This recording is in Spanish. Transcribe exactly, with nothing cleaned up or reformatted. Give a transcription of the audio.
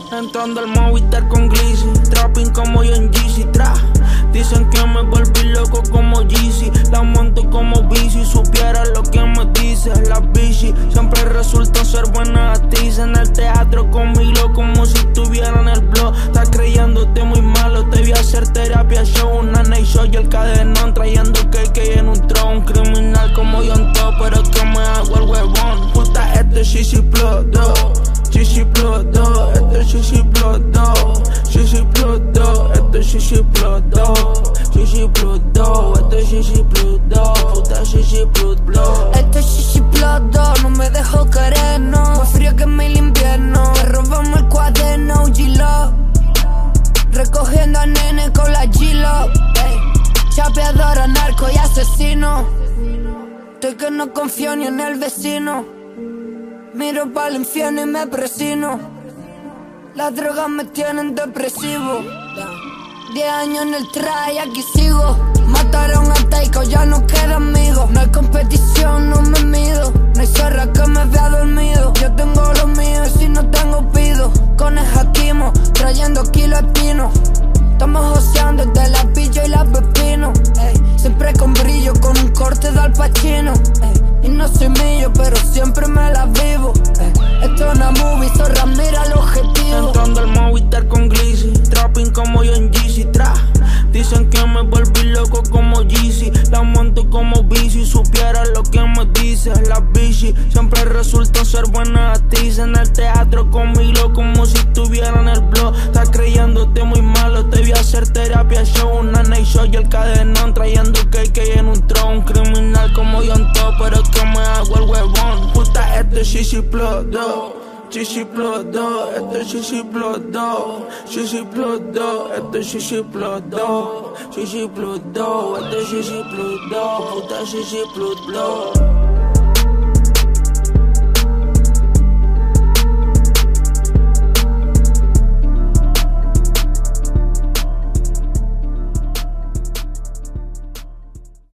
Entrando al Movistar con Glizzy, trapping como yo en Yeezy, tra. Dicen que me volví loco como Yeezy, la monto como bici. Supiera lo que me dice la bici, siempre resulta ser buena actriz. En el teatro conmigo como si estuviera en el blog. Estás creyéndote muy malo, te voy a hacer terapia show. Una night show y el cadenón trayendo cake en un tron. Criminal como yo en todo, pero que me hago el huevón. Puta, este sí sí explotó, sí sí explotó, este sí sí explotó, sí sí explotó, este sí sí explotó, sí sí explotó, este sí sí explotó, puta sí sí explotó. Este sí sí explotó, no me dejó querer, no. Más frío que mil inviernos, te robamos el cuaderno, G-Lo. Recogiendo a nene con la G-Lo, chapeadora, narco y asesino. Estoy que no confío ni en el vecino. Miro pa'l infierno y me presino. Las drogas me tienen depresivo. Diez años en el try, aquí sigo. Mataron a Taiko, ya no queda amigos. No hay competición, no me mido. No hay zorra que me vea dormido. Yo tengo lo mío y si no tengo pido. Con el Hakimo, trayendo kilos de pino. Estamos joseando entre la pillo y la pepino, ey. Siempre con brillo, con un corte de Al Pacino, ey. Y no soy millo, pero siempre me la vivo, ey. Esto es una movie, zorra, mira el objetivo. Entrando al Movistar con Glizzy, trapping como yo en Yeezy, tra. Dicen que me volví loco como Yeezy, la monto como bici. Supiera lo que me dice la bici, siempre resulta ser buena actriz. En el teatro conmigo como si estuviera en el blog. Estás creyéndote muy malo, te voy a hacer terapia show. Una night show y el cadenón trayendo cake en un tron. Criminal como yo en todo, pero que me hago el huevón. Puta, este sí sí explotó, sí sí explotó, este sí sí explotó, sí sí explotó, este sí sí explotó, sí sí explotó, este sí sí explotó, puta sí sí explotó.